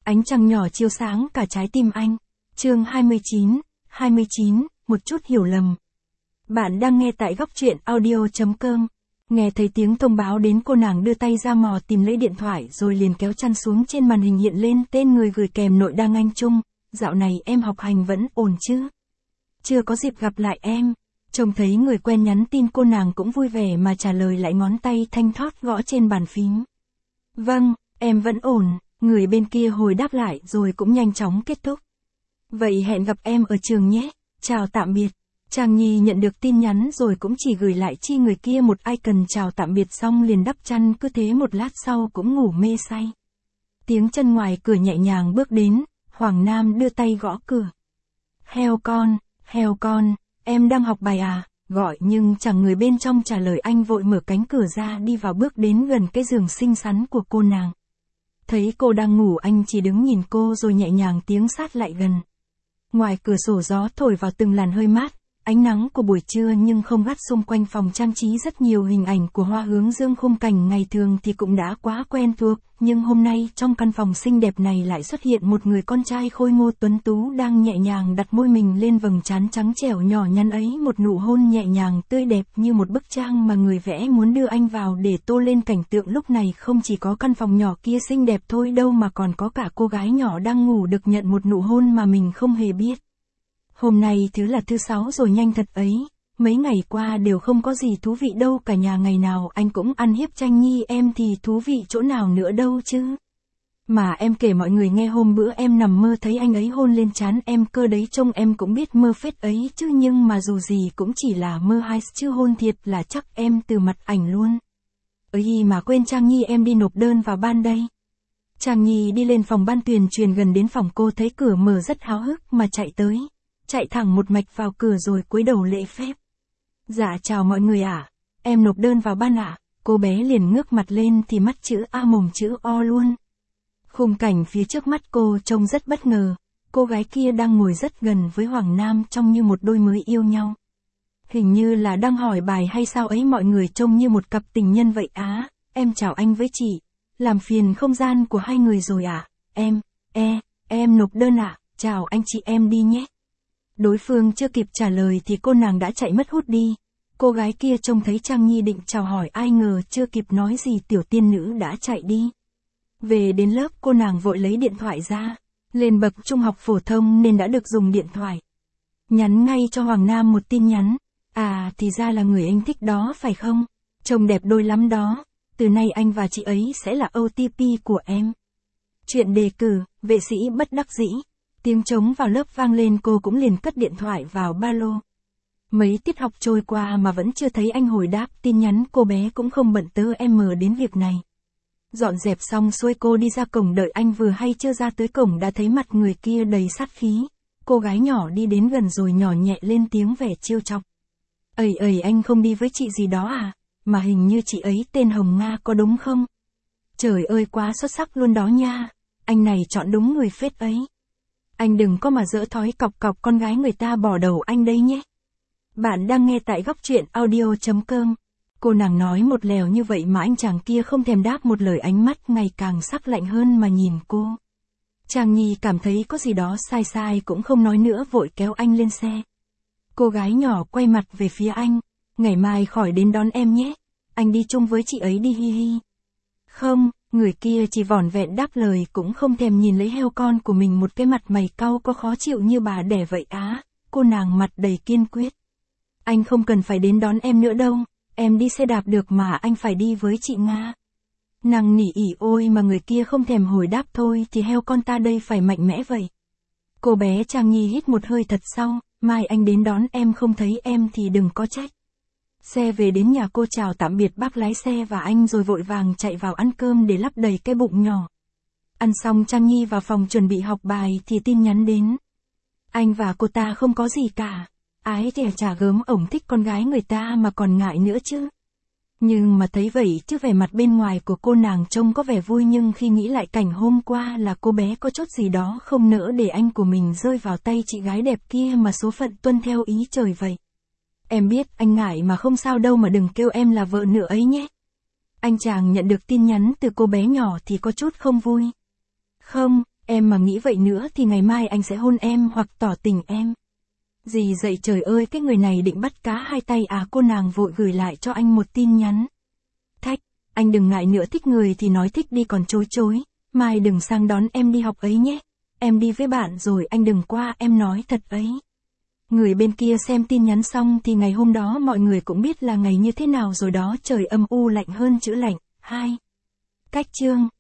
Ánh trăng nhỏ chiếu sáng cả trái tim anh. Chương 29, một chút hiểu lầm. Bạn đang nghe tại góc truyện audio.com. Nghe thấy tiếng thông báo đến, cô nàng đưa tay ra mò tìm lấy điện thoại rồi liền kéo chăn xuống, trên màn hình hiện lên tên người gửi kèm nội đang Anh Trung. Dạo này em học hành vẫn ổn chứ? Chưa có dịp gặp lại em. Trông thấy người quen nhắn tin, cô nàng cũng vui vẻ mà trả lời lại, ngón tay thanh thoát gõ trên bàn phím. Vâng, em vẫn ổn. Người bên kia hồi đáp lại rồi cũng nhanh chóng kết thúc. Vậy hẹn gặp em ở trường nhé. Chào tạm biệt. Trang Nhi nhận được tin nhắn rồi cũng chỉ gửi lại chi người kia một icon chào tạm biệt xong liền đắp chăn, cứ thế một lát sau cũng ngủ mê say. Tiếng chân ngoài cửa nhẹ nhàng bước đến, Hoàng Nam đưa tay gõ cửa. Heo con, em đang học bài à? Gọi nhưng chẳng người bên trong trả lời, anh vội mở cánh cửa ra đi vào, bước đến gần cái giường xinh xắn của cô nàng. Thấy cô đang ngủ, anh chỉ đứng nhìn cô rồi nhẹ nhàng tiến sát lại gần. Ngoài cửa sổ gió thổi vào từng làn hơi mát, ánh nắng của buổi trưa nhưng không gắt. Xung quanh phòng trang trí rất nhiều hình ảnh của hoa hướng dương, khung cảnh ngày thường thì cũng đã quá quen thuộc, nhưng hôm nay trong căn phòng xinh đẹp này lại xuất hiện một người con trai khôi ngô tuấn tú đang nhẹ nhàng đặt môi mình lên vầng trán trắng trẻo nhỏ nhắn ấy, một nụ hôn nhẹ nhàng tươi đẹp như một bức tranh mà người vẽ muốn đưa anh vào để tô lên cảnh tượng lúc này. Không chỉ có căn phòng nhỏ kia xinh đẹp thôi đâu mà còn có cả cô gái nhỏ đang ngủ được nhận một nụ hôn mà mình không hề biết. Hôm nay là thứ Sáu rồi, nhanh thật ấy. Mấy ngày qua đều không có gì thú vị đâu cả nhà, ngày nào anh cũng ăn hiếp Tranh Nhi em thì thú vị chỗ nào nữa đâu chứ. Mà em kể mọi người nghe, hôm bữa em nằm mơ thấy anh ấy hôn lên trán em cơ đấy, trông em cũng biết mơ phết ấy chứ, nhưng mà dù gì cũng chỉ là mơ hay chứ hôn thiệt là chắc em từ mặt ảnh luôn. Ấy mà quên, Trang Nhi em đi nộp đơn vào ban đây. Trang Nhi đi lên phòng ban tuyên truyền, gần đến phòng cô thấy cửa mở rất háo hức mà chạy tới. Chạy thẳng một mạch vào cửa rồi cúi đầu lễ phép. Dạ chào mọi người ạ. Em nộp đơn vào ban ạ. Cô bé liền ngước mặt lên thì mắt chữ A mồm chữ O luôn. Khung cảnh phía trước mắt cô trông rất bất ngờ. Cô gái kia đang ngồi rất gần với Hoàng Nam, trông như một đôi mới yêu nhau. Hình như là đang hỏi bài hay sao ấy, mọi người trông như một cặp tình nhân vậy á. Em chào anh với chị. Làm phiền không gian của hai người rồi ạ. Em nộp đơn ạ. Chào anh chị, em đi nhé. Đối phương chưa kịp trả lời thì cô nàng đã chạy mất hút đi. Cô gái kia trông thấy Trang Nhi định chào hỏi, ai ngờ chưa kịp nói gì tiểu tiên nữ đã chạy đi. Về đến lớp, cô nàng vội lấy điện thoại ra. Lên bậc trung học phổ thông nên đã được dùng điện thoại. Nhắn ngay cho Hoàng Nam một tin nhắn. À thì ra là người anh thích đó phải không? Trông đẹp đôi lắm đó. Từ nay anh và chị ấy sẽ là OTP của em. Chuyện đề cử, vệ sĩ bất đắc dĩ. Tiếng trống vào lớp vang lên, cô cũng liền cất điện thoại vào ba lô. Mấy tiết học trôi qua mà vẫn chưa thấy anh hồi đáp tin nhắn, cô bé cũng không bận tớ đến việc này. Dọn dẹp xong xuôi cô đi ra cổng đợi anh, vừa hay chưa ra tới cổng đã thấy mặt người kia đầy sát khí. Cô gái nhỏ đi đến gần rồi nhỏ nhẹ lên tiếng vẻ trêu chọc. Anh không đi với chị gì đó à? Mà hình như chị ấy tên Hồng Nga có đúng không? Trời ơi quá xuất sắc luôn đó nha. Anh này chọn đúng người phết ấy. Anh đừng có mà dỡ thói cọc cọc con gái người ta bỏ đầu anh đây nhé. Bạn đang nghe tại góc truyện audio.com. Cô nàng nói một lèo như vậy mà anh chàng kia không thèm đáp một lời, ánh mắt ngày càng sắc lạnh hơn mà nhìn cô. Trang Nhi cảm thấy có gì đó sai cũng không nói nữa, vội kéo anh lên xe. Cô gái nhỏ quay mặt về phía anh. Ngày mai khỏi đến đón em nhé. Anh đi chung với chị ấy đi hi hi. Không. Người kia chỉ vỏn vẹn đáp lời, cũng không thèm nhìn lấy heo con của mình, một cái mặt mày cau có khó chịu như bà đẻ vậy á. Cô nàng mặt đầy kiên quyết. Anh không cần phải đến đón em nữa đâu, em đi xe đạp được mà, anh phải đi với chị Nga. Nàng nỉ ỉ ôi mà người kia không thèm hồi đáp, thôi thì heo con ta đây phải mạnh mẽ vậy. Cô bé Trang Nhi hít một hơi thật sâu, mai anh đến đón em không thấy em thì đừng có trách. Xe về đến nhà, cô chào tạm biệt bác lái xe và anh rồi vội vàng chạy vào ăn cơm để lấp đầy cái bụng nhỏ. Ăn xong Trang Nhi vào phòng chuẩn bị học bài thì tin nhắn đến. Anh và cô ta không có gì cả. Ái thì chả gớm, ổng thích con gái người ta mà còn ngại nữa chứ. Nhưng mà thấy vậy chứ vẻ mặt bên ngoài của cô nàng trông có vẻ vui, nhưng khi nghĩ lại cảnh hôm qua là cô bé có chút gì đó không nỡ để anh của mình rơi vào tay chị gái đẹp kia mà số phận tuân theo ý trời vậy. Em biết anh ngại mà không sao đâu, mà đừng kêu em là vợ nữa ấy nhé. Anh chàng nhận được tin nhắn từ cô bé nhỏ thì có chút không vui. Không, Em mà nghĩ vậy nữa thì ngày mai anh sẽ hôn em hoặc tỏ tình em. Gì dậy trời ơi, cái người này định bắt cá hai tay à? Cô nàng vội gửi lại cho anh một tin nhắn. Thách, anh đừng ngại nữa, thích người thì nói thích đi còn chối. Mai đừng sang đón em đi học ấy nhé. Em đi với bạn rồi, anh đừng qua, em nói thật ấy. Người bên kia xem tin nhắn xong thì ngày hôm đó mọi người cũng biết là ngày như thế nào rồi đó, trời âm u lạnh hơn chữ lạnh. 2. Cách chương